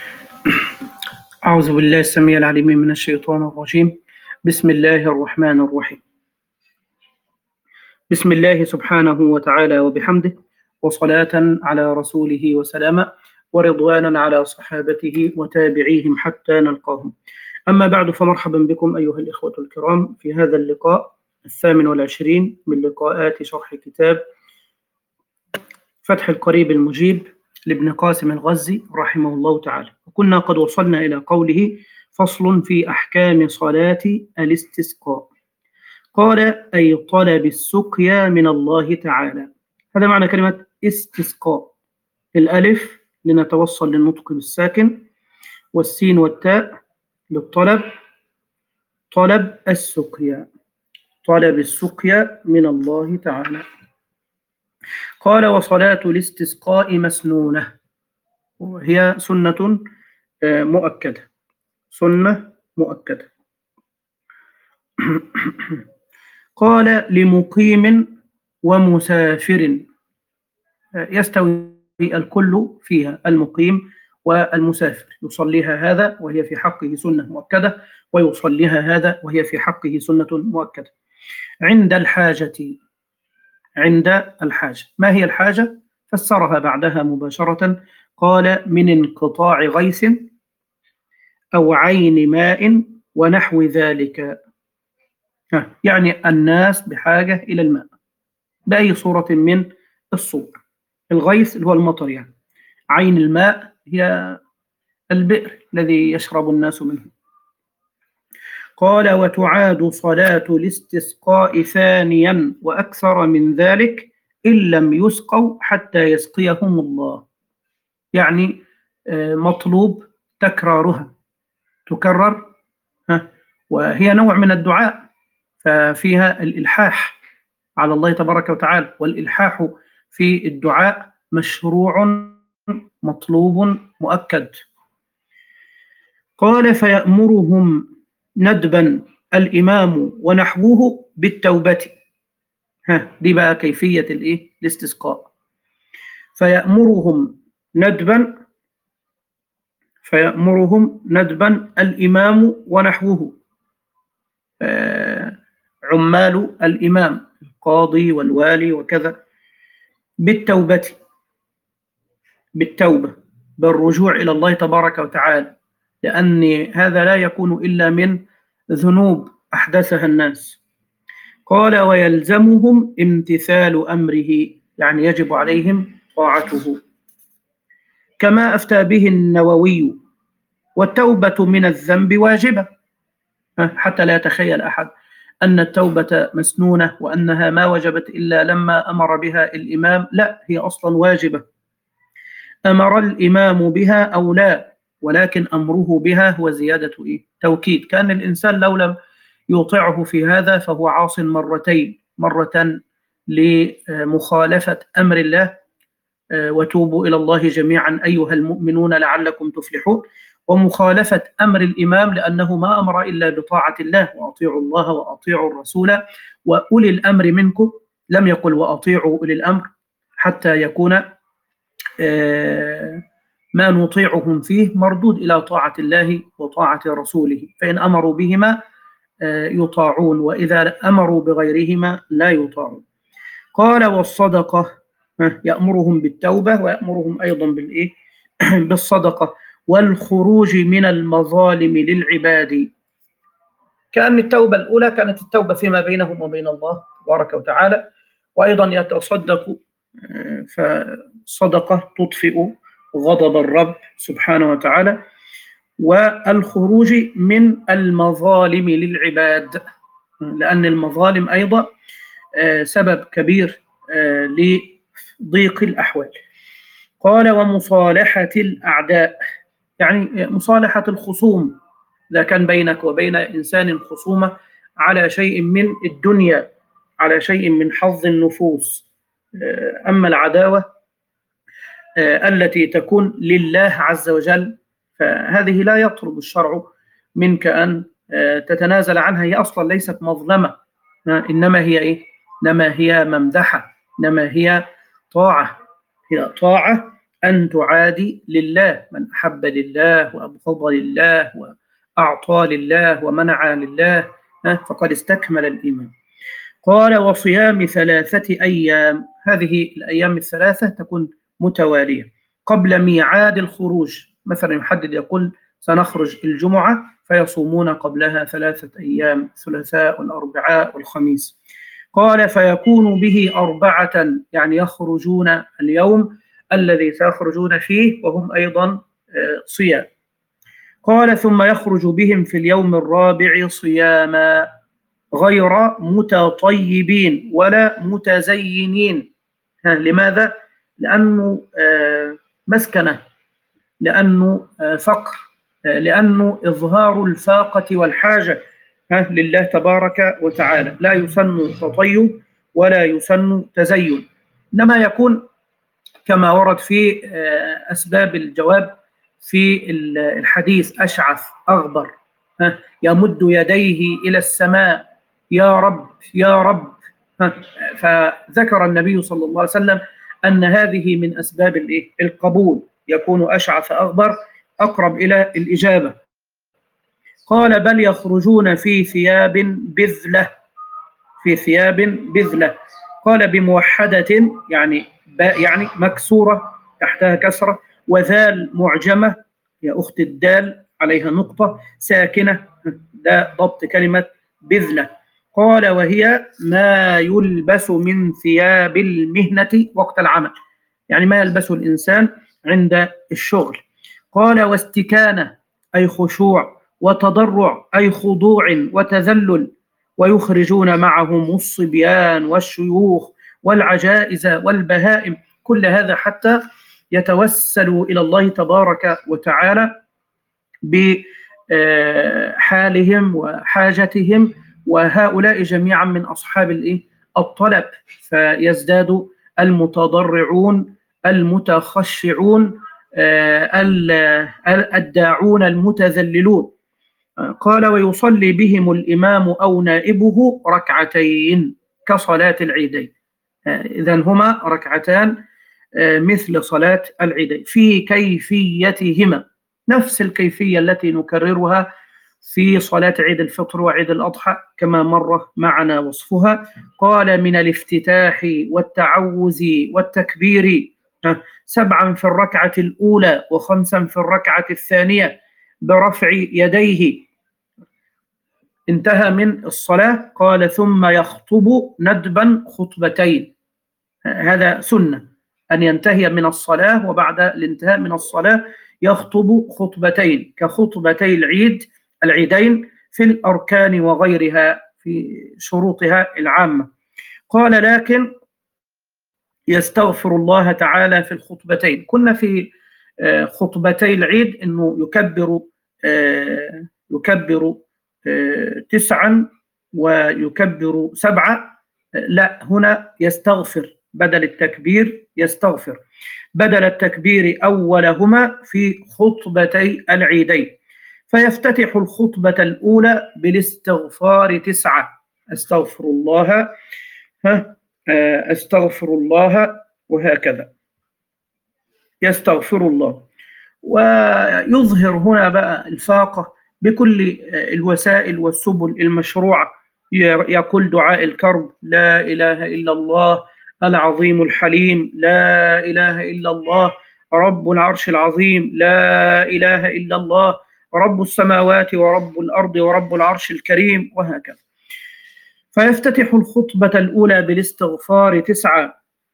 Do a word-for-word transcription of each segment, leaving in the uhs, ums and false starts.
أعوذ بالله السميع العليم من الشيطان الرجيم. بسم الله الرحمن الرحيم. بسم الله سبحانه وتعالى وبحمده، وصلاة على رسوله وسلاما، ورضوانا على صحابته وتابعيهم حتى نلقاهم. أما بعد، فمرحبا بكم أيها الإخوة الكرام في هذا اللقاء الثامن والعشرين من لقاءات شرح كتاب فتح القريب المجيب لابن قاسم الغزي رحمه الله تعالى. وكنا قد وصلنا إلى قوله: فصل في أحكام صلاة الاستسقاء. قال: أي طلب السقيا من الله تعالى. هذا معنى كلمة استسقاء. الألف لنتوصل للنطق بالساكن، والسين والتاء للطلب. طلب السقيا، طلب السقيا من الله تعالى. قال: وصلاة الاستسقاء مسنونة، وهي سنة مؤكدة، سنة مؤكدة. قال: لمقيم ومسافر، يستوي الكل فيها، المقيم والمسافر يصليها هذا وهي في حقه سنة مؤكدة، ويصليها هذا وهي في حقه سنة مؤكدة. عند الحاجة، عند الحاجة. ما هي الحاجة؟ فسرها بعدها مباشرة، قال: من انقطاع غيث أو عين ماء ونحو ذلك. يعني الناس بحاجة إلى الماء بأي صورة من الصور. الغيث اللي هو المطر يعني، عين الماء هي البئر الذي يشرب الناس منه. قال: وتعاد صلاة الاستسقاء ثانيا وأكثر من ذلك إن لم يسقوا حتى يسقيهم الله. يعني مطلوب تكرارها، تكرر، وهي نوع من الدعاء، ففيها الإلحاح على الله تبارك وتعالى، والإلحاح في الدعاء مشروع مطلوب مؤكد. قال: فيأمرهم ندبا الإمام ونحوه بالتوبة. ها دي بقى كيفية الإيه؟ الاستسقاء. فيأمرهم ندبا فيأمرهم ندبا الإمام ونحوه، آه عمال الإمام، القاضي والوالي وكذا، بالتوبة، بالتوبة، بالرجوع إلى الله تبارك وتعالى، لأن هذا لا يكون إلا من ذنوب أحدثها الناس. قال: ويلزمهم امتثال أمره، يعني يجب عليهم طاعته، كما أفتى به النووي. والتوبة من الذنب واجبة، حتى لا يتخيل أحد أن التوبة مسنونة وأنها ما وجبت إلا لما أمر بها الإمام. لا، هي أصلا واجبة، أمر الإمام بها أو لا، ولكن أمره بها هو زيادة إيه؟ توكيد. كان الإنسان لو لم يطيعه في هذا فهو عاص مرتين، مرة لمخالفة أمر الله: وتوبوا إلى الله جميعا أيها المؤمنون لعلكم تفلحون، ومخالفة أمر الإمام لأنه ما أمر إلا بطاعة الله: وأطيعوا الله وأطيعوا الرسول وأولي الأمر منكم. لم يقل وأطيعوا أولي الأمر حتى يكون ما نطيعهم فيه مردود إلى طاعة الله وطاعة رسوله، فإن أمروا بهما يطاعون، وإذا أمروا بغيرهما لا يطاعون. قال: والصدقة، يأمرهم بالتوبة ويأمرهم أيضا بالإيه؟ بالصدقة. والخروج من المظالم للعباد، كأن التوبة الأولى كانت التوبة فيما بينهم وبين الله تبارك وتعالى، وأيضا يتصدق، فالصدقة تطفئ غضب الرب سبحانه وتعالى. والخروج من المظالم للعباد، لأن المظالم أيضا سبب كبير لضيق الأحوال. قال: ومصالحة الأعداء، يعني مصالحة الخصوم، إذا كان بينك وبين إنسان خصومة على شيء من الدنيا، على شيء من حظ النفوس. أما العداوة التي تكون لله عز وجل فهذه لا يطلب الشرع منك أن تتنازل عنها، هي أصلا ليست مظلمة، إنما هي إيه؟ إنما هي ممدحة، إنما هي طاعة، هي طاعة أن تعادي لله، من أحب لله وأبغض لله وأعطى لله ومنع لله فقد استكمل الإيمان. قال وصيام ثلاثة أيام، هذه الأيام الثلاثة تكون متوالية قبل ميعاد الخروج، مثلا يحدد يقول سنخرج الجمعة فيصومون قبلها ثلاثة أيام، الثلاثاء والأربعاء والخميس. قال فيكون به أربعة، يعني يخرجون اليوم الذي سيخرجون فيه وهم أيضا صيام. قال ثم يخرج بهم في اليوم الرابع صياما غير متطيبين ولا متزينين. لماذا؟ لأنه مسكنة، لأنه فقر، لأنه إظهار الفاقة والحاجة لله تبارك وتعالى. لا يسن تطيب ولا يسن تزين، إنما يكون كما ورد في أسباب الجواب في الحديث أشعث أغبر يمد يديه إلى السماء يا رب يا رب. فذكر النبي صلى الله عليه وسلم أن هذه من أسباب القبول، يكون أشعث أغبر أقرب إلى الإجابة. قال بل يخرجون في ثياب بذلة، في ثياب بذلة. قال بموحدة يعني باء يعني مكسورة تحتها كسرة، وذال معجمة يا أخت الدال عليها نقطة ساكنة، ده ضبط كلمة بذلة. قال وهي ما يلبس من ثياب المهنة وقت العمل، يعني ما يلبسه الإنسان عند الشغل. قال واستكانة أي خشوع، وتضرع أي خضوع وتذلل، ويخرجون معهم الصبيان والشيوخ والعجائز والبهائم، كل هذا حتى يتوسلوا إلى الله تبارك وتعالى بحالهم وحاجتهم، وهؤلاء جميعا من أصحاب الطلب، فيزداد المتضرعون المتخشعون الداعون المتذللون. قال ويصلي بهم الإمام أو نائبه ركعتين كصلاة العيدين، إذن هما ركعتان مثل صلاة العيدين في كيفيتهما، نفس الكيفية التي نكررها في صلاة عيد الفطر وعيد الأضحى كما مر معنا وصفها. قال من الافتتاح والتعوذ والتكبير سبعا في الركعة الأولى وخمسا في الركعة الثانية برفع يديه. انتهى من الصلاة قال ثم يخطب ندبا خطبتين، هذا سنة أن ينتهي من الصلاة وبعد الانتهاء من الصلاة يخطب خطبتين كخطبتي العيد العيدين في الأركان وغيرها في شروطها العامة. قال لكن يستغفر الله تعالى في الخطبتين. كنا في خطبتي العيد أنه يكبر يكبر تسعا ويكبر سبعة، لا هنا يستغفر بدل التكبير، يستغفر بدل التكبير أولهما في خطبتي العيدين، فيفتتح الخطبة الأولى بالاستغفار تسعة، أستغفر الله أستغفر الله وهكذا يستغفر الله. ويظهر هنا بقى الفاقة بكل الوسائل والسبل المشروعة، يقول دعاء الكرب لا إله إلا الله العظيم الحليم، لا إله إلا الله رب العرش العظيم، لا إله إلا الله رب السماوات ورب الأرض ورب العرش الكريم، وهكذا. فيفتتح الخطبة الأولى بالاستغفار تسعة،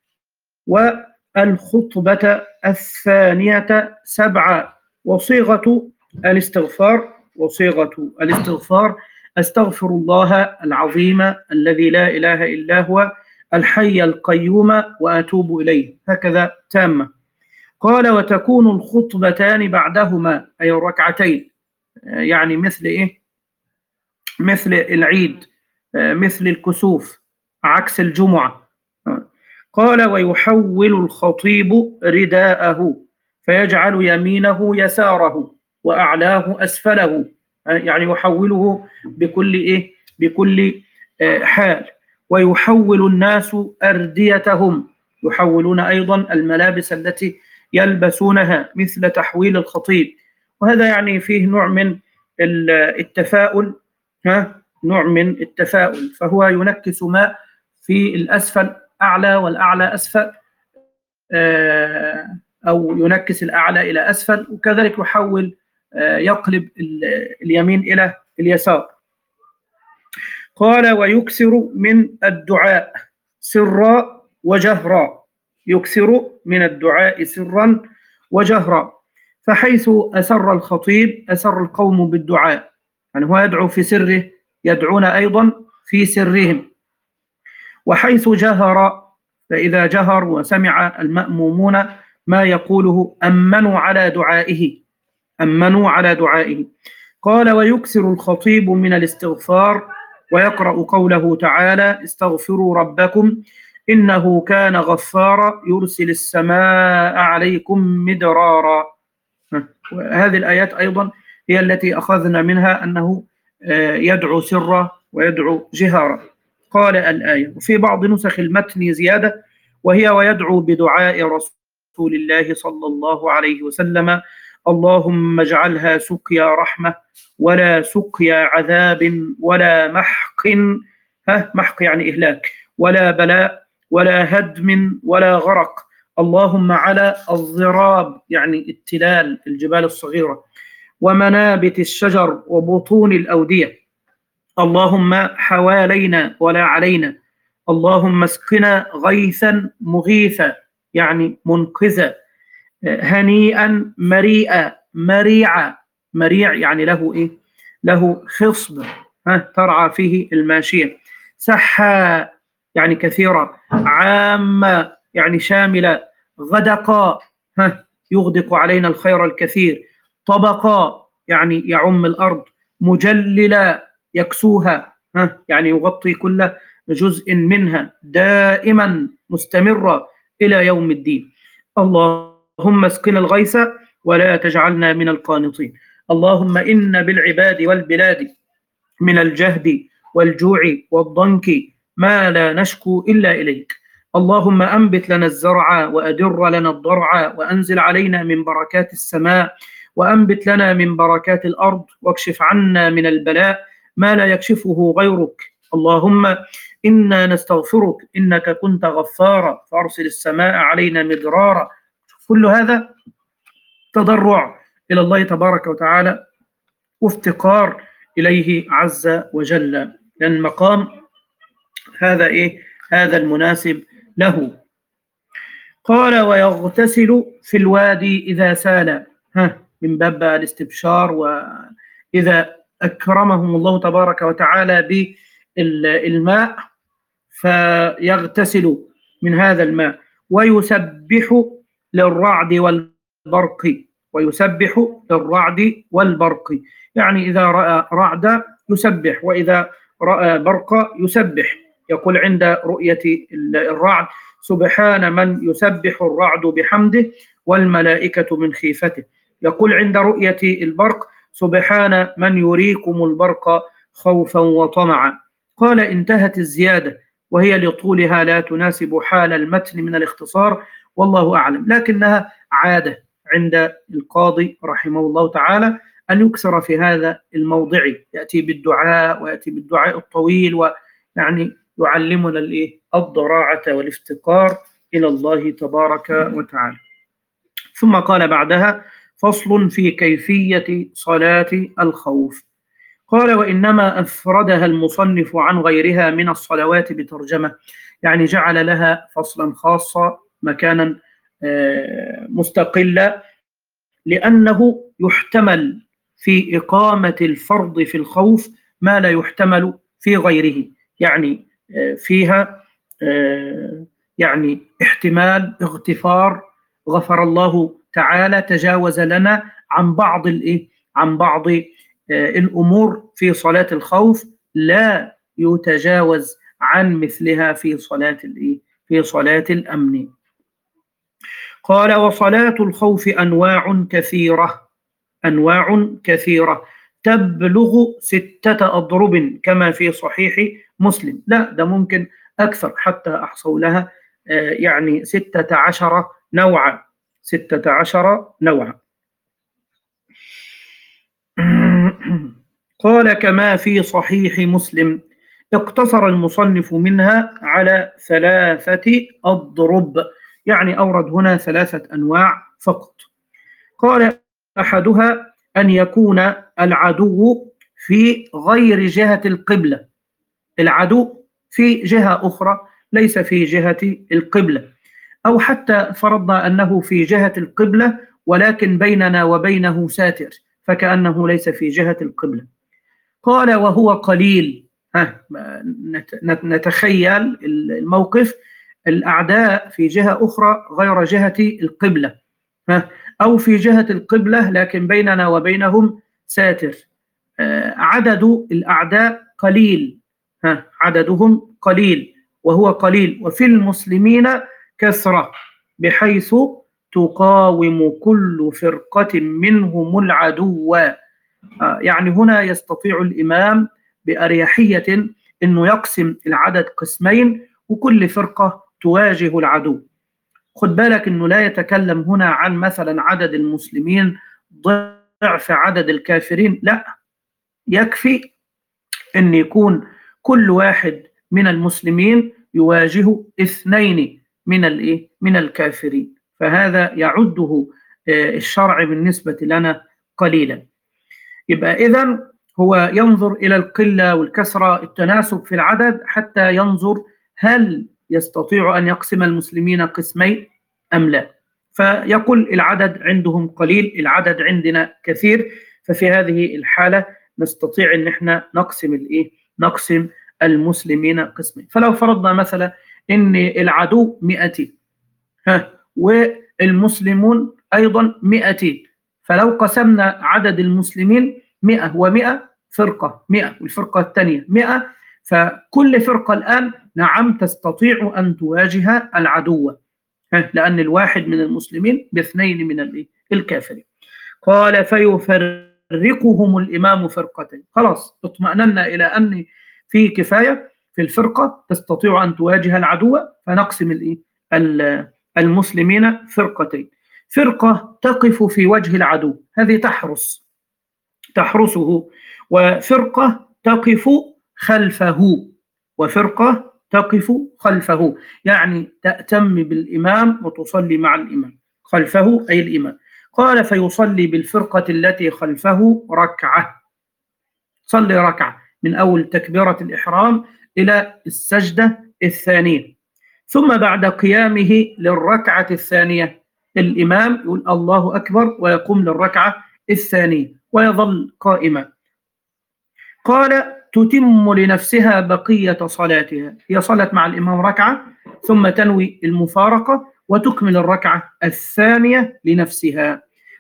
والخطبة الثانية سبعة. وصيغة الاستغفار وصيغة الاستغفار أستغفر الله العظيم الذي لا إله إلا هو الحي القيوم وأتوب إليه، هكذا تامة. قال وتكون الخطبتان بعدهما أي الركعتين، يعني مثل إيه؟ مثل العيد، مثل الكسوف، عكس الجمعة. قال ويحول الخطيب رداءه فيجعل يمينه يساره وأعلاه أسفله، يعني يحوله بكل إيه؟ بكل حال. ويحول الناس أرديتهم، يحولون أيضا الملابس التي يلبسونها مثل تحويل الخطيب. وهذا يعني فيه نوع من التفاؤل، ها نوع من التفاؤل، فهو ينكس ما في الأسفل أعلى والأعلى أسفل، أو ينكس الأعلى إلى أسفل، وكذلك يحول يقلب اليمين إلى اليسار. قال ويكثر من الدعاء سرا وجهرا، يكثر من الدعاء سرا وجهرا، فحيث أسر الخطيب أسر القوم بالدعاء، يعني هو يدعو في سره، يدعون أيضا في سرهم. وحيث جهر، فإذا جهر وسمع المأمومون ما يقوله أمنوا على دعائه، أمنوا على دعائه. قال ويكثر الخطيب من الاستغفار ويقرأ قوله تعالى استغفروا ربكم إنه كان غفارا يرسل السماء عليكم مدرارا. هذه الآيات أيضا هي التي أخذنا منها أنه يدعو سرا ويدعو جهارا. قال الآية وفي بعض نسخ المتن زيادة، وهي ويدعو بدعاء رسول الله صلى الله عليه وسلم اللهم اجعلها سقيا رحمة ولا سقيا عذاب ولا محق، ها محق يعني إهلاك، ولا بلاء ولا هدم ولا غرق، اللهم على الضراب يعني التلال الجبال الصغيرة، ومنابت الشجر وبطون الأودية، اللهم حوالينا ولا علينا، اللهم اسقنا غيثا مغيثا يعني منقذا، هنيئا مريئا مريعا، مريع يعني له إيه؟ له خصب، ها ترعى فيه الماشية، سحا يعني كثيرة، عامة يعني شاملة، غدقا ها يغدق علينا الخير الكثير، طبقا يعني يعم الأرض، مجللا يكسوها ها يعني يغطي كل جزء منها، دائما مستمرة إلى يوم الدين. اللهم اسقنا الغيث ولا تجعلنا من القانطين. اللهم إن بالعباد والبلاد من الجهد والجوع والضنك ما لا نشكو إلا إليك. اللهم أنبت لنا الزرع وأدر لنا الضرع وأنزل علينا من بركات السماء وأنبت لنا من بركات الأرض واكشف عنا من البلاء ما لا يكشفه غيرك. اللهم إنا نستغفرك إنك كنت غفارا فأرسل السماء علينا مدرارا. كل هذا تضرع إلى الله تبارك وتعالى وافتقار إليه عز وجل، لأن مقام هذا إيه؟ هذا المناسب له. قال ويغتسل في الوادي إذا سال، ها من باب الاستبشار، وإذا أكرمهم الله تبارك وتعالى بالماء فيغتسل من هذا الماء، ويسبح للرعد والبرق، ويسبح للرعد والبرق، يعني إذا رأى رعد يسبح، وإذا رأى برق يسبح. يقول عند رؤية الرعد سبحان من يسبح الرعد بحمده والملائكة من خيفته. يقول عند رؤية البرق سبحان من يريكم البرق خوفا وطمعا. قال انتهت الزيادة وهي لطولها لا تناسب حال المتن من الاختصار والله أعلم، لكنها عادة عند القاضي رحمه الله تعالى أن يكسر في هذا الموضع، يأتي بالدعاء ويأتي بالدعاء الطويل، ويعني يعلمنا الإيه؟ الضراعة والافتقار إلى الله تبارك وتعالى. ثم قال بعدها فصل في كيفية صلاة الخوف. قال وإنما أفردها المصنف عن غيرها من الصلوات بترجمة، يعني جعل لها فصلا خاصا مكانا مستقلا، لأنه يحتمل في إقامة الفرض في الخوف ما لا يحتمل في غيره، يعني فيها يعني احتمال اغتفار، غفر الله تعالى تجاوز لنا عن بعض الايه عن بعض الأمور في صلاة الخوف، لا يتجاوز عن مثلها في صلاة الايه في صلاة الأمن. قال وصلاة الخوف أنواع كثيرة، أنواع كثيرة تبلغ ستة أضرب كما في صحيح مسلم. لا ده ممكن أكثر، حتى أحصوا لها يعني ستة عشر نوعا، ستة عشر نوعا. قال كما في صحيح مسلم اقتصر المصنف منها على ثلاثة أضرب، يعني أورد هنا ثلاثة أنواع فقط. قال أحدها أن يكون العدو في غير جهة القبلة، العدو في جهة أخرى ليس في جهة القبلة، أو حتى فرضنا أنه في جهة القبلة ولكن بيننا وبينه ساتر فكأنه ليس في جهة القبلة. قال وهو قليل. ها نتخيل الموقف، الأعداء في جهة أخرى غير جهة القبلة، ها أو في جهة القبلة لكن بيننا وبينهم ساتر، عدد الأعداء قليل، ها عددهم قليل وهو قليل، وفي المسلمين كثرة بحيث تقاوم كل فرقة منهم العدو. يعني هنا يستطيع الإمام بأريحية أنه يقسم العدد قسمين وكل فرقة تواجه العدو. خد بالك أنه لا يتكلم هنا عن مثلا عدد المسلمين ضعف عدد الكافرين، لا، يكفي أن يكون كل واحد من المسلمين يواجه اثنين من الايه من الكافرين، فهذا يعده الشرع بالنسبة لنا قليلا. يبقى إذن هو ينظر إلى القلة والكثرة، التناسب في العدد، حتى ينظر هل يستطيع أن يقسم المسلمين قسمين أم لا. فيقول العدد عندهم قليل، العدد عندنا كثير، ففي هذه الحالة نستطيع أن احنا نقسم الإيه؟ نقسم المسلمين قسمين. فلو فرضنا مثلا أن العدو مئتين، ها والمسلمون أيضا مئتين، فلو قسمنا عدد المسلمين مئة ومئة فرقة، مئة والفرقة الثانية مئة، فكل فرقة الآن نعم تستطيع أن تواجه العدو، لأن الواحد من المسلمين باثنين من الكافرين. قال فيفرقهم الإمام فرقتين. خلاص اطمأننا إلى أن في كفاية في الفرقة تستطيع أن تواجه العدو، فنقسم المسلمين فرقتين. فرقة تقف في وجه العدو، هذه تحرس تحرسه، وفرقة تقف خلفه، وفرقة تقف خلفه يعني تأتم بالإمام وتصلي مع الإمام، خلفه أي الإمام. قال فيصلي بالفرقة التي خلفه ركعة، صلي ركعة من أول تكبيرة الإحرام إلى السجدة الثانية، ثم بعد قيامه للركعة الثانية الإمام يقول الله أكبر ويقوم للركعة الثانية ويظل قائما. قال تتم لنفسها بقية صلاتها، هي صلت مع الإمام ركعة ثم تنوي المفارقة وتكمل الركعة الثانية لنفسها،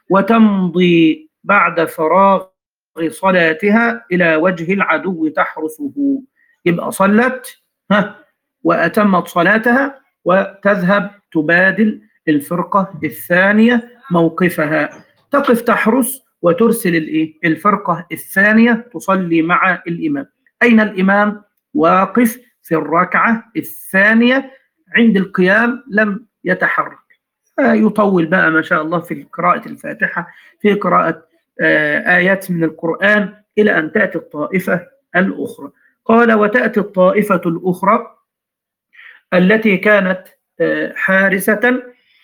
وتمضي بعد فراغ صلاتها إلى وجه العدو تحرسه. يبقى صلت ها وأتمت صلاتها وتذهب تبادل الفرقة الثانية موقفها، تقف تحرس وترسل الفرقة الثانية تصلي مع الإمام. أين الإمام؟ واقف في الركعة الثانية، عند القيام لم يتحرك، يطول بقى ما شاء الله في قراءة الفاتحة، في قراءة آيات من القرآن إلى أن تأتي الطائفة الأخرى. قال وتأتي الطائفة الأخرى التي كانت حارسة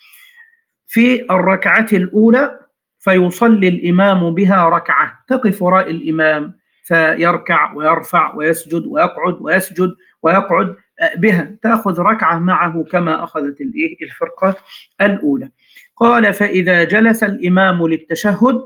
في الركعة الأولى فيصلي الإمام بها ركعة، تقف وراء الإمام فيركع ويرفع ويسجد ويقعد ويسجد ويقعد بها، تأخذ ركعة معه كما أخذت الفرقة الأولى. قال فإذا جلس الإمام للتشهد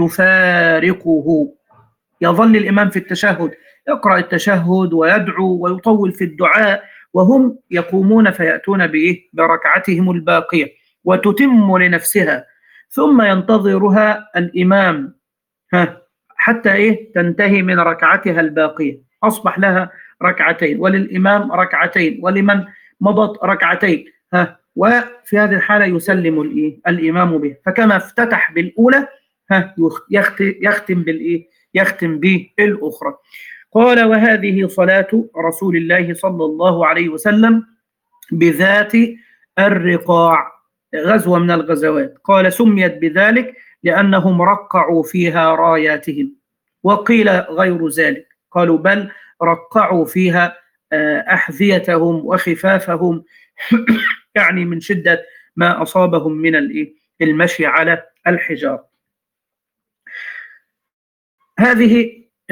تفارقه، يظل الإمام في التشهد يقرأ التشهد ويدعو ويطول في الدعاء، وهم يقومون فيأتون بإيه؟ بركعتهم الباقية وتتم لنفسها، ثم ينتظرها الإمام ها حتى إيه؟ تنتهي من ركعتها الباقية، أصبح لها ركعتين وللإمام ركعتين ولمن مضت ركعتين، ها وفي هذه الحالة يسلم الإيه؟ الإمام به، فكما افتتح بالأولى ها يختم بالإيه؟ يختم بالأخرى. قال وهذه صلاة رسول الله صلى الله عليه وسلم بذات الرقاع. غزوة من الغزوات. قال سميت بذلك لأنهم رقعوا فيها راياتهم، وقيل غير ذلك، قالوا بل رقعوا فيها أحذيتهم وخفافهم يعني من شدة ما أصابهم من المشي على الحجار. هذه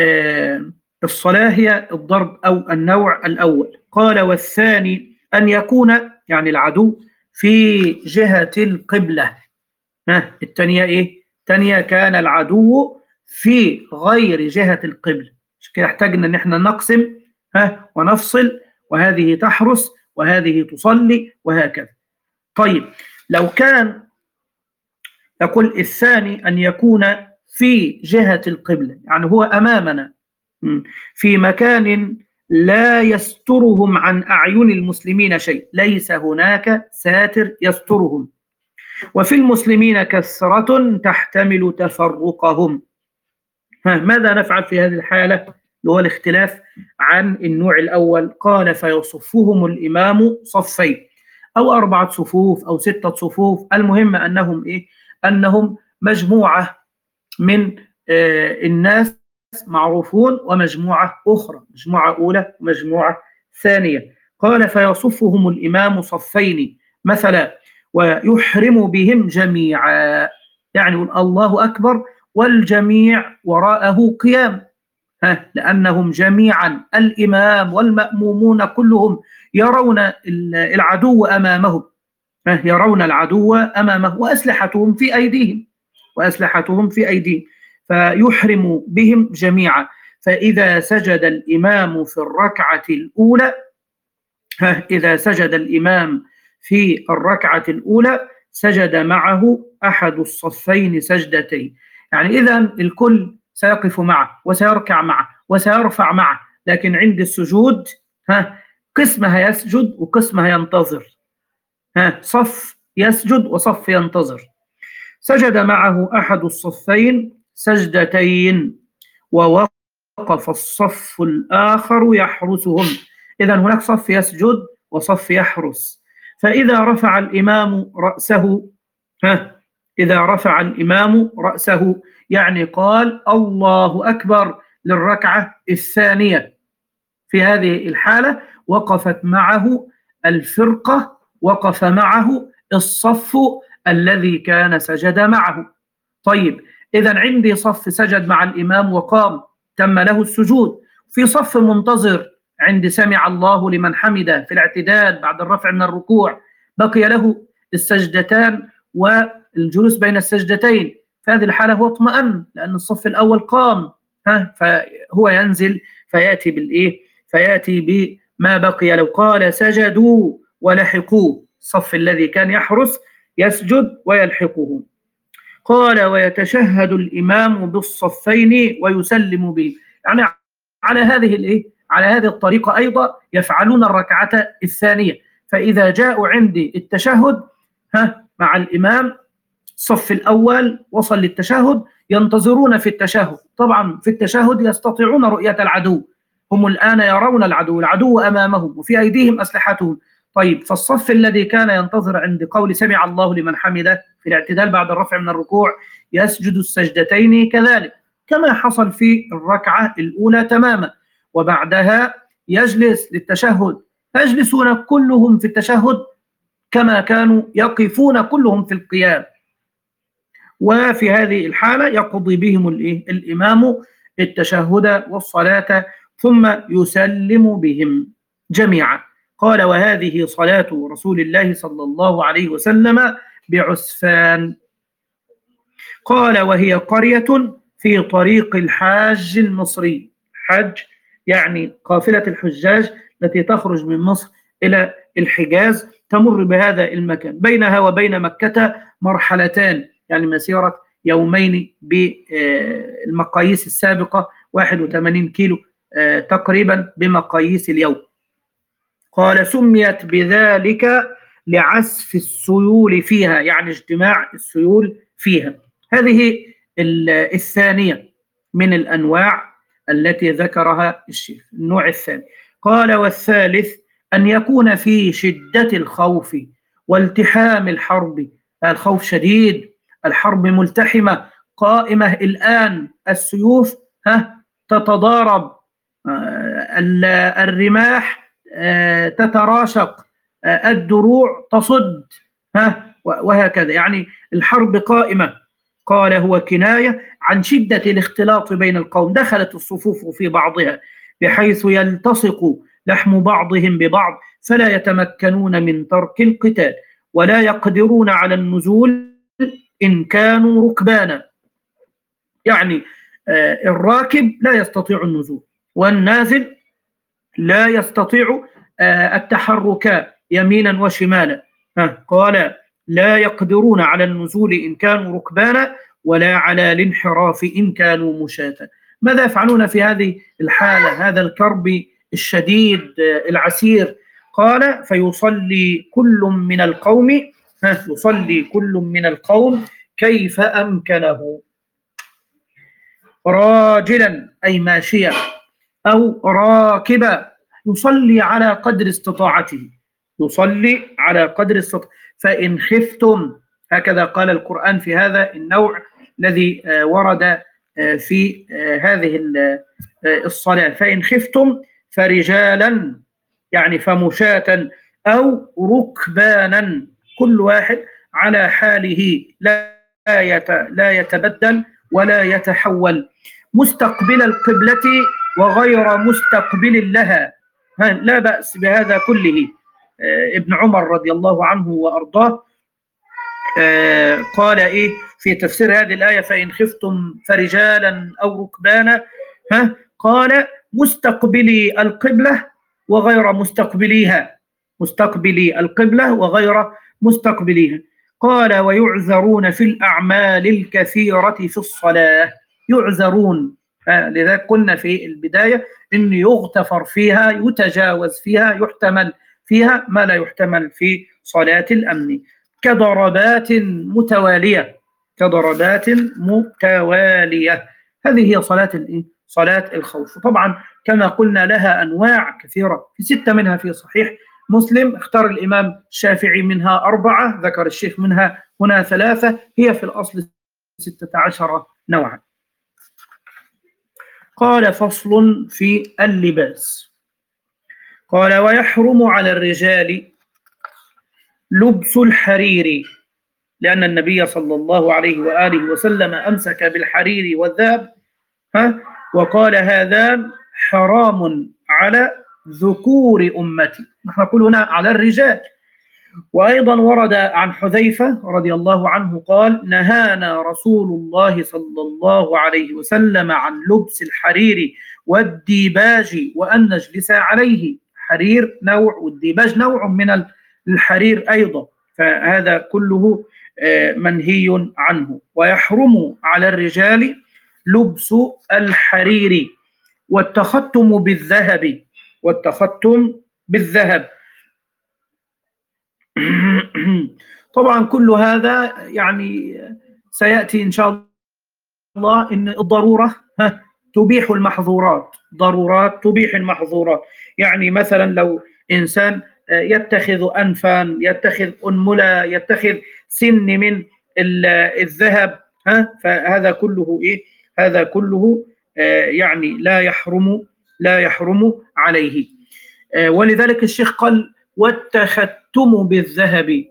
الصلاة هي الضرب أو النوع الأول. قال والثاني أن يكون يعني العدو في جهة القبلة. ها الثانية إيه؟ الثانية كان العدو في غير جهة القبلة، مش كده احتاجنا ان احنا نقسم ها ونفصل، وهذه تحرس وهذه تصلي وهكذا. طيب لو كان يقول الثاني أن يكون في جهة القبلة، يعني هو أمامنا في مكان لا يسترهم عن أعين المسلمين شيء، ليس هناك ساتر يسترهم، وفي المسلمين كثرة تحتمل تفرقهم. ها ماذا نفعل في هذه الحالة؟ اللي هو الاختلاف عن النوع الأول. قال فيصفهم الإمام صفين أو أربعة صفوف أو ستة صفوف، المهم أنهم إيه؟ أنهم مجموعة من آه الناس معروفون، ومجموعة أخرى، مجموعة أولى ومجموعة ثانية. قال فيصفهم الإمام صفين مثلا ويحرم بهم جميعا، يعني الله أكبر والجميع وراءه قيام، ها لأنهم جميعا الإمام والمأمومون كلهم يرون العدو أمامهم، ها يرون العدو أمامه وأسلحتهم في أيديهم وأسلحتهم في أيديهم فيحرم بهم جميعا. فإذا سجد الإمام في الركعة الأولى، ها إذا سجد الإمام في الركعة الأولى سجد معه أحد الصفين سجدتين، يعني إذا الكل سيقف معه وسيركع معه وسيرفع معه، لكن عند السجود ها قسمها يسجد وقسمها ينتظر، ها صف يسجد وصف ينتظر. سجد معه أحد الصفين سجدتين ووقف الصف الآخر يحرسهم، إذا هناك صف يسجد وصف يحرس. فإذا رفع الإمام رأسه، ها إذا رفع الإمام رأسه يعني قال الله أكبر للركعة الثانية، في هذه الحالة وقفت معه الفرقة، وقف معه الصف الذي كان سجد معه. طيب إذا عندي صف سجد مع الإمام وقام تم له السجود، في صف منتظر عند سمع الله لمن حمده في الاعتدال بعد الرفع من الركوع، بقي له السجدتان والجلوس بين السجدتين، في هذه الحالة هو اطمأن لأن الصف الأول قام، ها فهو ينزل فيأتي بالإيه؟ فيأتي بما بقي. لو قال سجدوا ولحقوه، الصف الذي كان يحرس يسجد ويلحقه. قال ويتشهد الإمام بالصفين ويسلم به، يعني على هذه الإيه؟ على هذه الطريقة أيضا يفعلون الركعة الثانية. فإذا جاءوا عندي التشهد ها مع الإمام، الصف الأول وصل للتشهد ينتظرون في التشهد، طبعا في التشهد يستطيعون رؤية العدو، هم الآن يرون العدو، العدو أمامهم وفي أيديهم أسلحتهم. طيب فالصف الذي كان ينتظر عند قول سمع الله لمن حمده في الاعتدال بعد الرفع من الركوع يسجد السجدتين كذلك كما حصل في الركعة الأولى تماما، وبعدها يجلس للتشهد، يجلسون كلهم في التشهد كما كانوا يقفون كلهم في القيام. وفي هذه الحالة يقضي بهم الإمام التشهد والصلاة ثم يسلم بهم جميعا. قال وهذه صلاة رسول الله صلى الله عليه وسلم بعسفان. قال وهي قرية في طريق الحاج المصري، حج يعني قافلة الحجاج التي تخرج من مصر إلى الحجاز تمر بهذا المكان، بينها وبين مكة مرحلتان، يعني مسيرة يومين بالمقاييس السابقة واحد وثمانين كيلو تقريبا بمقاييس اليوم. قال سميت بذلك لعسف السيول فيها، يعني اجتماع السيول فيها. هذه الثانية من الأنواع التي ذكرها الشيخ، النوع الثاني. قال والثالث أن يكون في شدة الخوف والتحام الحرب، الخوف شديد، الحرب ملتحمة قائمة الآن، السيوف ها تتضارب، الرماح تتراشق، الدروع تصد، ها وهكذا، يعني الحرب قائمة. قال هو كناية عن شدة الاختلاط بين القوم، دخلت الصفوف في بعضها بحيث يلتصق لحم بعضهم ببعض فلا يتمكنون من ترك القتال ولا يقدرون على النزول إن كانوا ركبانا، يعني الراكب لا يستطيع النزول والنازل لا يستطيع التحرك يمينا وشمالا. قال لا يقدرون على النزول إن كانوا ركبانا ولا على الانحراف إن كانوا مشاة. ماذا يفعلون في هذه الحالة، هذا الكرب الشديد العسير؟ قال فيصلي كل من القوم يصلي كل من القوم كيف أمكنه، راجلا أي ماشيا أو راكبا، يصلي على قدر استطاعته، يصلي على قدر استطاعته. فإن خفتم، هكذا قال القرآن في هذا النوع الذي ورد في هذه الصلاة، فإن خفتم فرجالا يعني فمشاة أو ركبانا، كل واحد على حاله لا لا يتبدل ولا يتحول، مستقبل القبلة وغير مستقبل لها، لا بأس بهذا كله. ابن عمر رضي الله عنه وأرضاه قال إيه في تفسير هذه الآية فإن خفتم فرجالا أو ركبانا، ها قال مستقبلي القبلة وغير مستقبليها، مستقبلي القبلة وغير مستقبليها. قال ويعذرون في الأعمال الكثيرة في الصلاة، يعذرون، لذلك قلنا في البداية إن يغتفر فيها، يتجاوز فيها، يحتمل فيها ما لا يحتمل في صلاة الأمن، كضربات متوالية، كضربات متوالية. هذه هي صلاة الإيه؟ صلاة الخوف. طبعا كما قلنا لها أنواع كثيرة، في ستة منها في صحيح مسلم، اختار الإمام الشافعي منها أربعة، ذكر الشيخ منها هنا ثلاثة، هي في الأصل ستة عشر نوعا. قال فصل في اللباس. قال ويحرم على الرجال لبس الحرير، لأن النبي صلى الله عليه وآله وسلم أمسك بالحرير والذهب، ها وقال هذان حرام على ذكور أمتي، نحن نقول هنا على الرجال. وأيضا ورد عن حذيفة رضي الله عنه قال نهانا رسول الله صلى الله عليه وسلم عن لبس الحرير والديباج وأن نجلس عليه، حرير نوع والديباج نوع من الحرير أيضا، فهذا كله منهي عنه. ويحرم على الرجال لبس الحرير والتختم بالذهب، والتختم بالذهب. طبعا كل هذا يعني سيأتي إن شاء الله، إن الضرورة تبيح المحظورات، ضرورات تبيح المحظورات. يعني مثلا لو إنسان يتخذ أنفا، يتخذ أنملة، يتخذ سن من الذهب، ها فهذا كله إيه؟ هذا كله يعني لا يحرم لا يحرم عليه. ولذلك الشيخ قال والتختم بالذهب،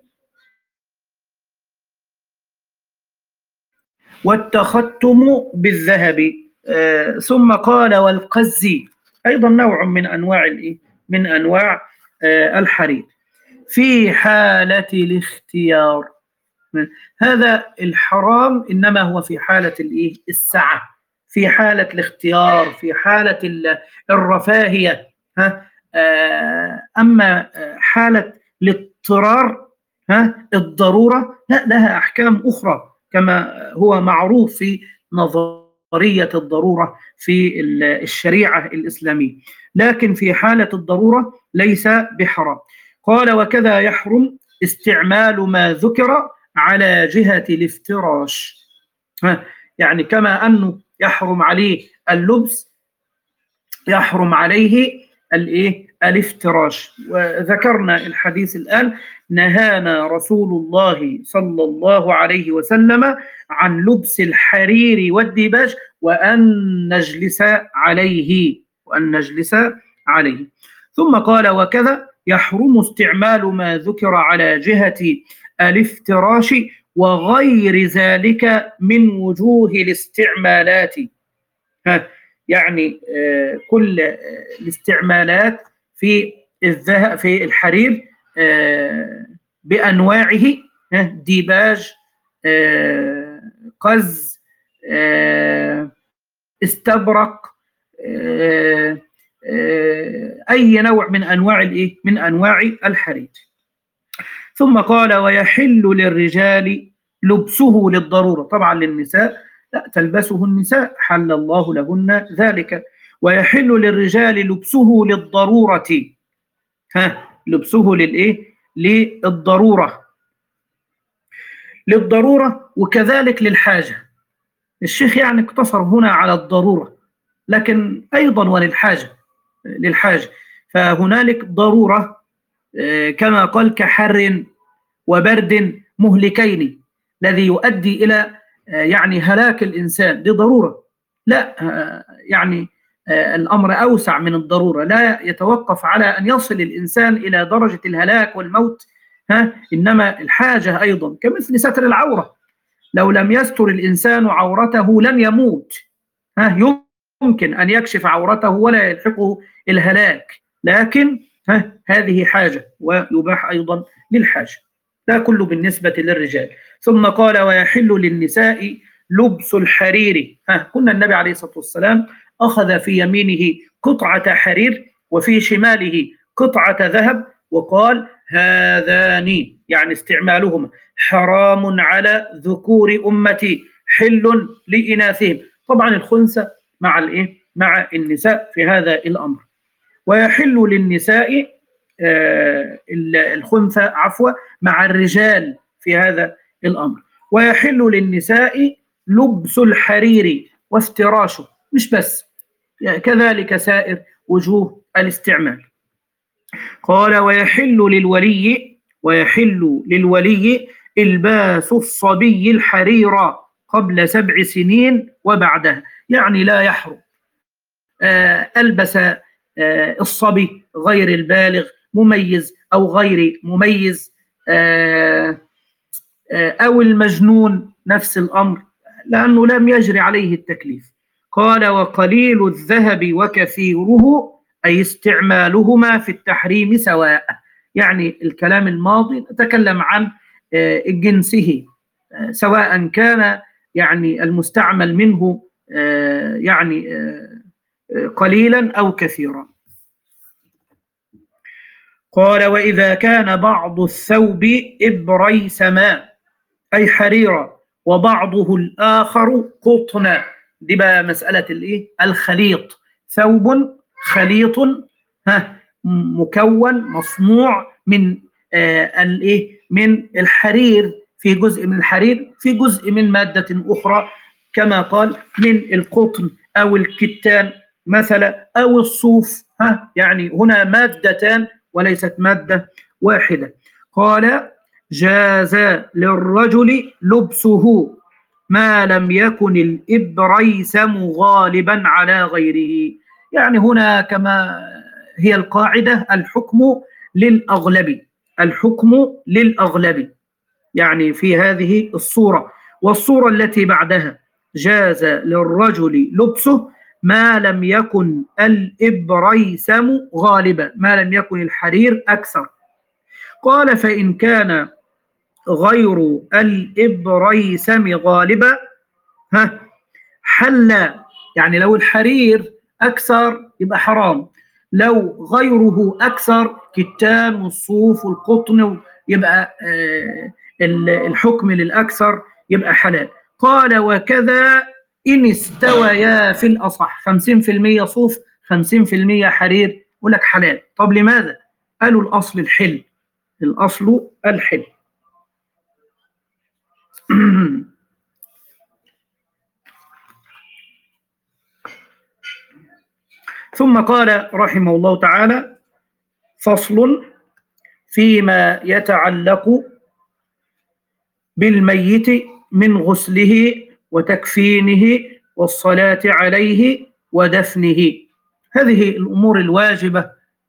والتختم بالذهب. آه ثم قال والقز، أيضا نوع من أنواع الإيه؟ من أنواع آه الحرير، في حالة الاختيار. هذا الحرام إنما هو في حالة الإيه؟ السعة، في حالة الاختيار، في حالة الرفاهية، ها آه أما حالة الاضطرار، ها الضرورة لا، لها أحكام أخرى كما هو معروف في نظرية الضرورة في الشريعة الإسلامية، لكن في حالة الضرورة ليس بحرام. قال وكذا يحرم استعمال ما ذكر على جهة الافتراش، يعني كما أنه يحرم عليه اللبس يحرم عليه الايه الافتراش. وذكرنا الحديث الآن: نهانا رسول الله صلى الله عليه وسلم عن لبس الحرير والديباج وأن نجلس عليه وأن نجلس عليه. ثم قال: وكذا يحرم استعمال ما ذكر على جهة الافتراش وغير ذلك من وجوه الاستعمالات. ها يعني آه كل آه الاستعمالات في الذهب في الحرير آه بأنواعه، ديباج، آه قز، آه استبرق، آه آه أي نوع من أنواع الإيه؟ من أنواع الحرير. ثم قال: ويحل للرجال لبسه للضرورة. طبعا للنساء لا تلبسه النساء، حل الله لهن ذلك. ويحل للرجال لبسه للضرورة. ها لبسه للإيه؟ للضرورة للضرورة وكذلك للحاجة. الشيخ يعني اقتصر هنا على الضرورة، لكن أيضا وللحاجة للحاجة فهنالك ضرورة كما قال كحر وبرد مهلكين الذي يؤدي إلى يعني هلاك الإنسان، دي ضرورة. لا يعني الأمر أوسع من الضرورة، لا يتوقف على أن يصل الإنسان إلى درجة الهلاك والموت، ها إنما الحاجة أيضا كمثل ستر العورة. لو لم يستر الإنسان عورته لن يموت، ها يمكن أن يكشف عورته ولا يلحقه الهلاك، لكن ها هذه حاجة ويباح أيضا للحاجة. ده كله بالنسبة للرجال. ثم قال: ويحل للنساء لبس الحرير. ها كنا النبي عليه الصلاة والسلام أخذ في يمينه قطعة حرير وفي شماله قطعة ذهب وقال: هذان يعني استعمالهما حرام على ذكور أمتي حل لإناثهم. طبعا الخنثى مع الإيه؟ مع النساء في هذا الأمر. ويحل للنساء آه الخنثى عفوا مع الرجال في هذا الأمر. ويحل للنساء لبس الحرير وافتراشه، مش بس يعني كذلك سائر وجوه الاستعمال. قال: ويحل للولي ويحل للولي الباس الصبي الحرير قبل سبع سنين وبعدها، يعني لا يحرم آه ألبس آه الصبي غير البالغ مميز أو غير مميز آه آه أو المجنون نفس الأمر، لأنه لم يجري عليه التكليف. قال: وقليل الذهب وكثيره أي استعمالهما في التحريم سواء. يعني الكلام الماضي تكلم عن آه جنسه، آه سواء كان يعني المستعمل منه آه يعني آه قليلا أو كثيرا. قال: وإذا كان بعض الثوب إبريسما أي حريرا وبعضه الآخر قطنا، دي بقى مسألة الإيه؟ الخليط. ثوب خليط ها مكون مصنوع من آه الإيه؟ من الحرير، في جزء من الحرير في جزء من مادة أخرى كما قال من القطن أو الكتان مثلا أو الصوف، ها يعني هنا مادتان وليست مادة واحدة. قال: جاز للرجل لبسه ما لم يكن الإبريسم غالبا على غيره. يعني هنا كما هي القاعدة الحكم للأغلب، الحكم للأغلب يعني في هذه الصورة. والصورة التي بعدها: جاز للرجل لبسه ما لم يكن الإبريسم غالبا، ما لم يكن الحرير أكثر. قال: فإن كان غير الإبريسم غالبا ها حل، يعني لو الحرير أكثر يبقى حرام، لو غيره أكثر كتان والصوف والقطن يبقى آه الحكم للأكثر يبقى حلال. قال: وكذا إن استويا في الأصح، خمسين في المية صوف خمسين في المية حرير، يقول لك حلال. طب لماذا؟ قالوا الأصل الحل، الأصل الحل. ثم قال رحمه الله تعالى: فصل فيما يتعلق بالميت من غسله وتكفينه والصلاة عليه ودفنه. هذه الأمور الواجبة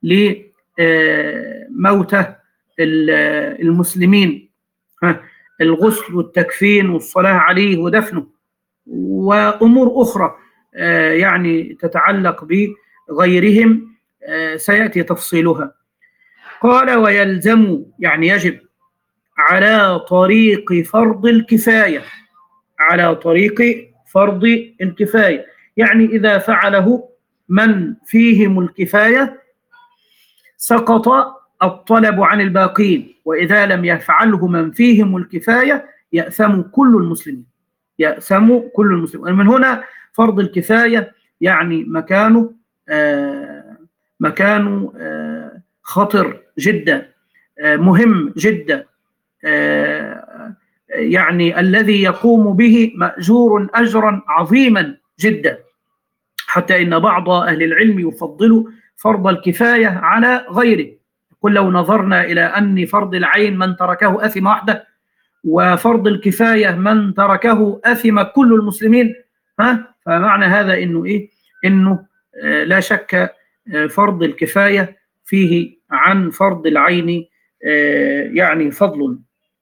لموتى المسلمين، الغسل والتكفين والصلاة عليه ودفنه، وأمور أخرى يعني تتعلق بغيرهم سيأتي تفصيلها. قال ويلزم يعني يجب على طريق فرض الكفاية، على طريق فرض الكفاية يعني إذا فعله من فيهم الكفاية سقط الطلب عن الباقين، وإذا لم يفعله من فيهم الكفاية يأثم كل المسلمين، يأثم كل المسلمين. من هنا فرض الكفاية يعني مكانه آه مكانه آه خطر جدا، آه مهم جدا، آه يعني الذي يقوم به مأجور أجرا عظيما جدا، حتى إن بعض أهل العلم يفضل فرض الكفاية على غيره. قل لو نظرنا إلى أن فرض العين من تركه أثم وحده، وفرض الكفاية من تركه أثم كل المسلمين، ها فمعنى هذا إنه إيه؟ إنه آه لا شك آه فرض الكفاية فيه عن فرض العين آه يعني فضل.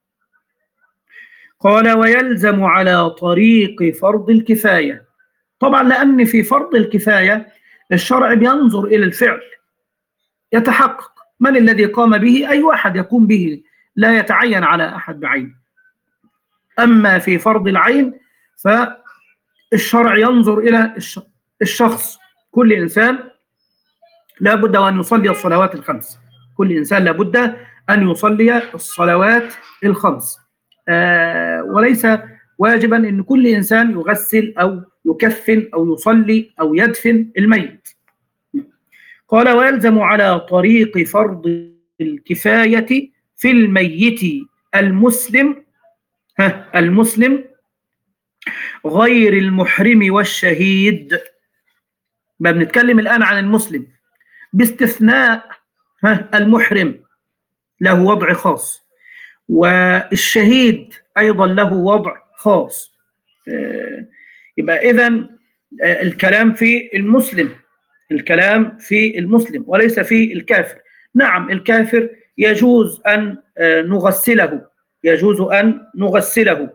قال ويلزم على طريق فرض الكفاية، طبعا لأن في فرض الكفاية الشرع بينظر إلى الفعل يتحقق من الذي قام به، أي واحد يقوم به، لا يتعين على أحد بعين. أما في فرض العين فالشرع ينظر إلى الشخص، كل إنسان لا بد أن يصلي الصلوات الخمس، كل إنسان لا بد أن يصلي الصلوات الخمس، آه وليس واجبا أن كل إنسان يغسل أو يكفن أو يصلي أو يدفن الميت. قال ويلزم على طريق فرض الكفاية في الميت المسلم، ها المسلم غير المحرم والشهيد. ما بنتكلم الآن عن المسلم باستثناء ها المحرم له وضع خاص، والشهيد أيضا له وضع خاص. يبقى إذن الكلام في المسلم، الكلام في المسلم وليس في الكافر. نعم الكافر يجوز أن نغسله، يجوز أن نغسله،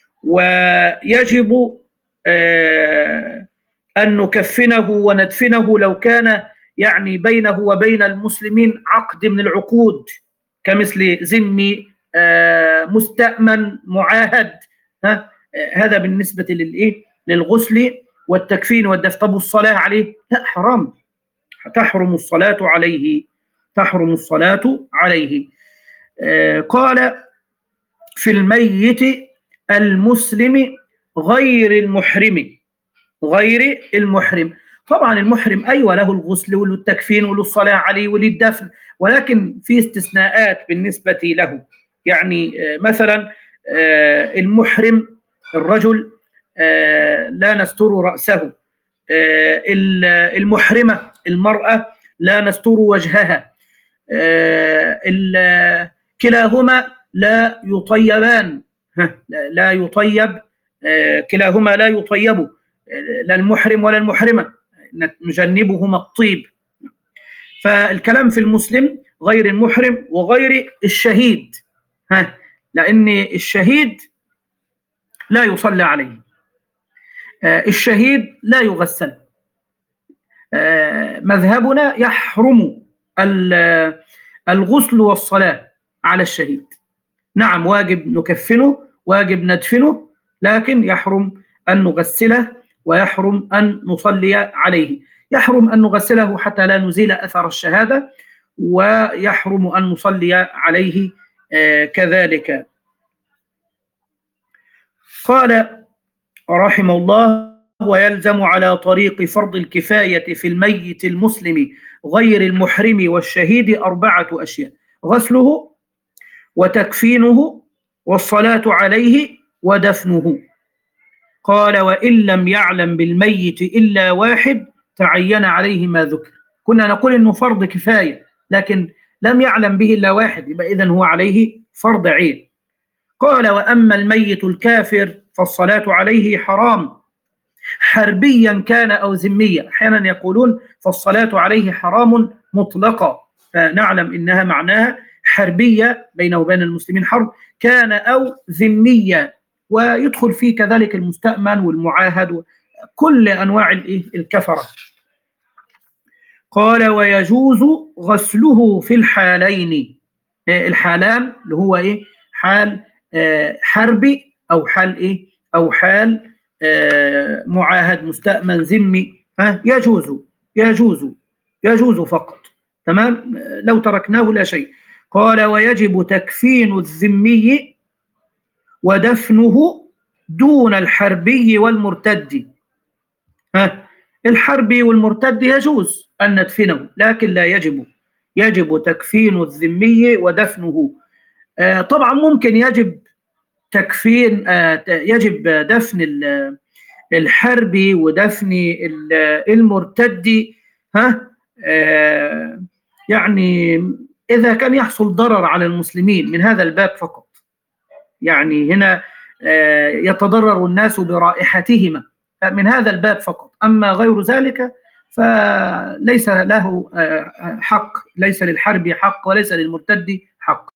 ويجب أن نكفنه وندفنه لو كان يعني بينه وبين المسلمين عقد من العقود، كمثل ذمي، مستأمن، معاهد. ها هذا بالنسبة للإيه؟ للغسل والتكفين والدفن. طب الصلاة عليه؟ لا، حرام، تحرم الصلاة عليه، تحرم الصلاة عليه. آه قال في الميت المسلم غير المحرم، غير المحرم. طبعا المحرم أيوة له الغسل وله التكفين وله الصلاة عليه وله الدفن، ولكن في استثناءات بالنسبة له. يعني آه مثلا آه المحرم الرجل آه لا نستر رأسه، آه المحرمة المرأة لا نستر وجهها، آه كلاهما لا يطيبان، لا يطيب، آه كلاهما لا يطيب، لا المحرم ولا المحرمة، نجنبهما الطيب. فالكلام في المسلم غير المحرم وغير الشهيد، ها لأن الشهيد لا يصلى عليه، آه الشهيد لا يغسل. آه مذهبنا يحرم الغسل والصلاة على الشهيد. نعم واجب نكفنه، واجب ندفنه، لكن يحرم أن نغسله ويحرم أن نصلي عليه. يحرم أن نغسله حتى لا نزيل أثر الشهادة، ويحرم أن نصلي عليه آه كذلك. قال رحمه الله ويلزم على طريق فرض الكفاية في الميت المسلم غير المحرم والشهيد أربعة أشياء: غسله وتكفينه والصلاة عليه ودفنه. قال وإن لم يعلم بالميت إلا واحد تعين عليه ما ذكر. كنا نقول إنه فرض كفاية، لكن لم يعلم به إلا واحد، يبقى إذن هو عليه فرض عين. قال وأما الميت الكافر فالصلاة عليه حرام حربيا كان أو ذميا. أحيانا يقولون فالصلاة عليه حرام مطلقة، فنعلم إنها معناها حربية بينه وبين المسلمين حرب، كان أو ذمية، ويدخل فيه كذلك المستأمن والمعاهد وكل أنواع الكفرة. قال ويجوز غسله في الحالين، الحالان اللي هو إيه؟ حال حربي أو حال إيه؟ أو حال معاهد مستأمن ذمي، ها يجوز يجوز يجوز فقط، تمام، لو تركناه لا شيء. قال ويجب تكفين الذمي ودفنه دون الحربي والمرتد. ها الحربي والمرتد يجوز أن ندفنه، لكن لا يجب، يجب تكفين الذمي ودفنه. آه طبعا ممكن يجب تكفين آه يجب دفن الحربي ودفن المرتد، ها آه يعني إذا كان يحصل ضرر على المسلمين من هذا الباب فقط، يعني هنا آه يتضرر الناس برائحتهما من هذا الباب فقط، أما غير ذلك فليس له آه حق، ليس للحربي حق وليس للمرتد حق.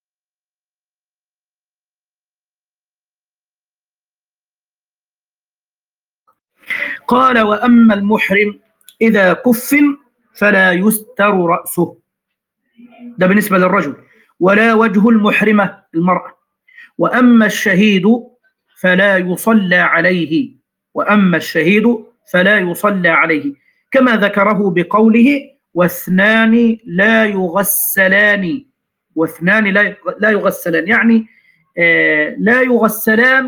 قال وأما المحرم إذا كفن فلا يستر رأسه، ده بالنسبة للرجل، ولا وجه المحرمة المرأة. وأما الشهيد فلا يصلى عليه، وأما الشهيد فلا يصلى عليه، كما ذكره بقوله واثنان لا يغسلان، واثنان لا يغسلان، يعني آه لا يغسلان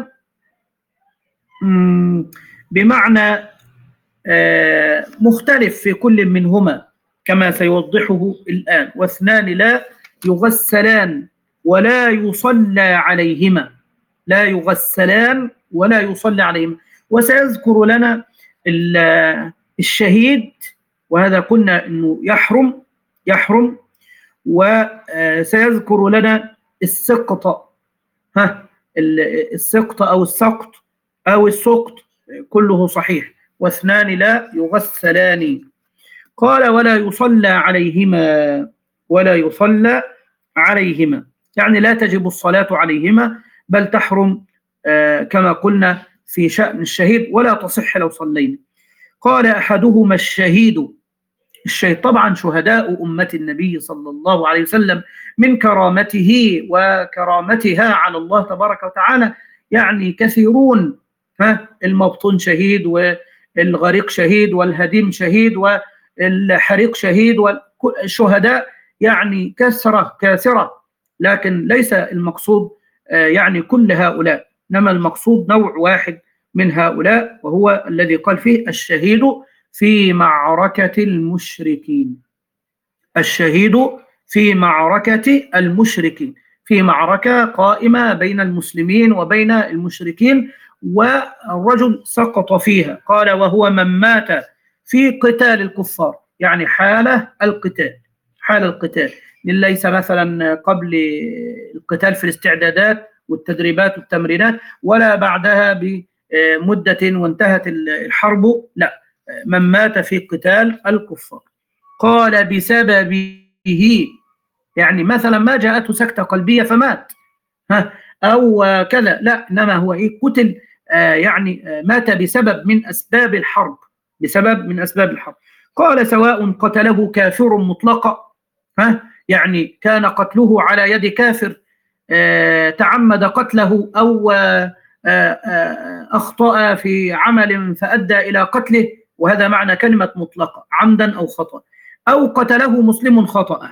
بمعنى آه مختلف في كل منهما كما سيوضحه الآن. واثنان لا يغسلان ولا يصلى عليهما، لا يغسلان ولا يصلى عليهما. وسيذكر لنا الشهيد، وهذا قلنا أنه يحرم يحرم وسيذكر لنا السقط، ها السقط أو السقط أو السقط كله صحيح. واثنان لا يغسلان. قال ولا يصلى عليهما، ولا يصلى عليهما يعني لا تجب الصلاة عليهما، بل تحرم آه كما قلنا في شأن الشهيد، ولا تصح لو صلينا. قال أحدهما الشهيد، الشهيد طبعا شهداء أمة النبي صلى الله عليه وسلم من كرامته وكرامتها على الله تبارك وتعالى يعني كثيرون، ها المبطون شهيد والغريق شهيد والهديم شهيد والحريق شهيد والشهداء يعني كثرة كاثرة، لكن ليس المقصود يعني كل هؤلاء، إنما المقصود نوع واحد من هؤلاء، وهو الذي قال فيه الشهيد في معركة المشركين. الشهيد في معركة المشركين، في معركة قائمة بين المسلمين وبين المشركين والرجل سقط فيها. قال وهو من مات في قتال الكفار، يعني حال القتال، حال القتال، ليس مثلا قبل القتال في الاستعدادات والتدريبات والتمرينات ولا بعدها بمدة وانتهت الحرب، لا، من مات في قتال الكفار. قال بسببه، يعني مثلا ما جاءته سكتة قلبية فمات، ها أو كذا، لا، إنما هو إيه قتل آه يعني آه مات بسبب من أسباب الحرب، بسبب من أسباب الحرب. قال سواء قتله كافر مطلقا، ها يعني كان قتله على يد كافر آه تعمد قتله أو آه آه أخطأ في عمل فأدى إلى قتله، وهذا معنى كلمة مطلقة، عمدا أو خطأ، أو قتله مسلم خطأ،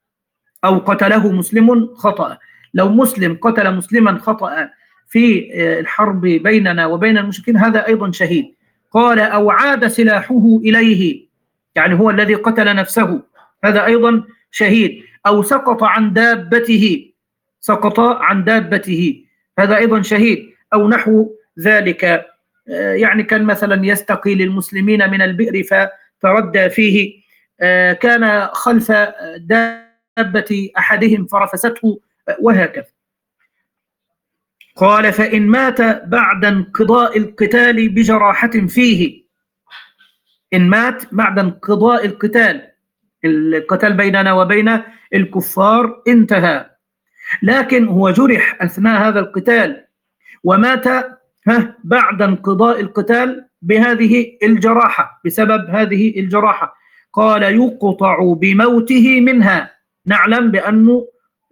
أو قتله مسلم خطأ. لو مسلم قتل مسلما خطأ في الحرب بيننا وبين المشركين هذا أيضا شهيد. قال أو عاد سلاحه إليه، يعني هو الذي قتل نفسه، هذا أيضا شهيد. أو سقط عن دابته، سقط عن دابته، هذا أيضا شهيد. أو نحو ذلك، يعني كان مثلا يستقي للمسلمين من البئر فتردى فيه كان خلف دابة أحدهم فرفسته وهكذا. قال فإن مات بعد انقضاء القتال بجراحة فيه، إن مات بعد انقضاء القتال، القتال بيننا وبين الكفار انتهى، لكن هو جرح أثناء هذا القتال ومات بعد انقضاء القتال بهذه الجراحة، بسبب هذه الجراحة، قال يقطع بموته منها، نعلم بأنه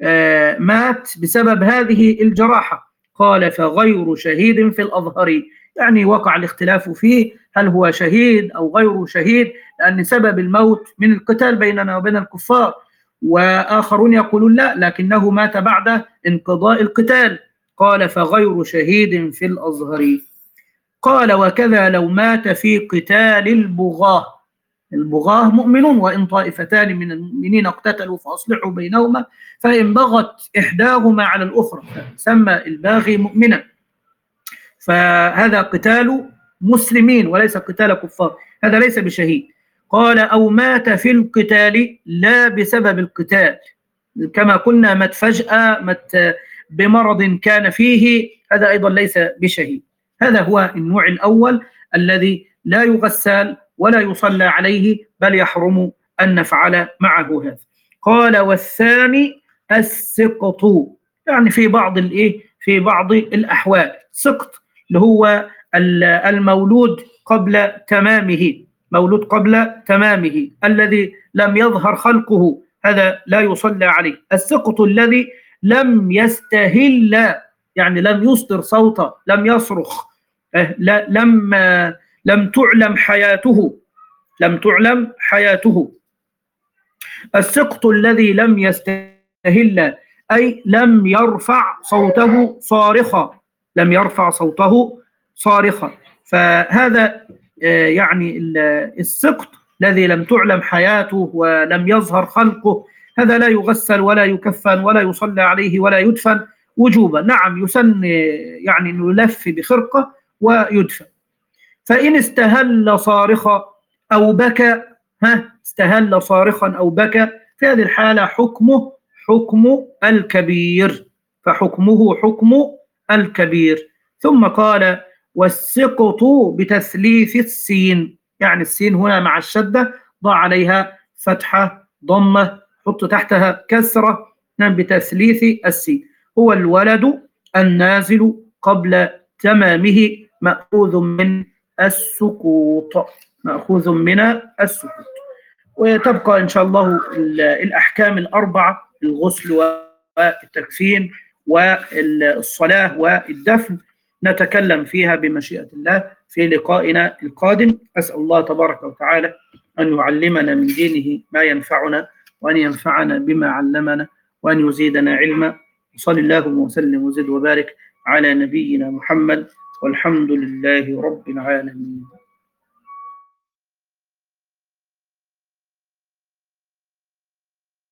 مات بسبب هذه الجراحة. قال فغير شهيد في الأظهر، يعني وقع الاختلاف فيه هل هو شهيد أو غير شهيد، لأن سبب الموت من القتال بيننا وبين الكفار، وآخرون يقولون لا، لكنه مات بعد انقضاء القتال. قال فغير شهيد في الأظهر. قال وكذا لو مات في قتال البغاة، البغاة مؤمنون، وإن طائفتان من المؤمنين اقتتلوا فأصلحوا بينهما فإن بغت إحداهما على الأخرى سمى الباغي مؤمنا، فهذا قتال مسلمين وليس قتال كفار، هذا ليس بشهيد. قال أو مات في القتال لا بسبب القتال، كما قلنا مات فجأة، مات بمرض كان فيه، هذا أيضا ليس بشهيد. هذا هو النوع الأول الذي لا يغسل ولا يصلى عليه، بل يحرم أن نفعل معه هذا. قال والثاني السقط، يعني في بعض الإيه في بعض الأحوال سقط اللي هو المولود قبل تمامه، مولود قبل تمامه الذي لم يظهر خلقه، هذا لا يصلى عليه. السقط الذي لم يستهل، يعني لم يصدر صوتا، لم يصرخ، لم لم تعلم حياته، لم تعلم حياته. السقط الذي لم يستهل أي لم يرفع صوته صارخا، لم يرفع صوته صارخا، فهذا يعني السقط الذي لم تعلم حياته ولم يظهر خلقه، هذا لا يغسل ولا يكفن ولا يصلى عليه ولا يدفن وجوبا. نعم يسن يعني يلف بخرقة ويدفن. فإن استهل صارخا أو بكى، ها استهل صارخا أو بكى، في هذه الحالة حكمه حكم الكبير، فحكمه حكم الكبير. ثم قال والسقط بتثليث السين، يعني السين هنا مع الشدة ضع عليها فتحة ضمة، حط تحتها كسرة، بتثليث السين. هو الولد النازل قبل تمامه مأخوذ من السقوط، مأخوذ من السقوط. وتبقى إن شاء الله الأحكام الأربعة، الغسل والتكفين والصلاة والدفن، نتكلم فيها بمشيئة الله في لقائنا القادم. أسأل الله تبارك وتعالى أن يعلمنا من دينه ما ينفعنا، وأن ينفعنا بما علمنا، وأن يزيدنا علما. صلى الله وسلم وزد وبارك على نبينا محمد، والحمد لله رب العالمين.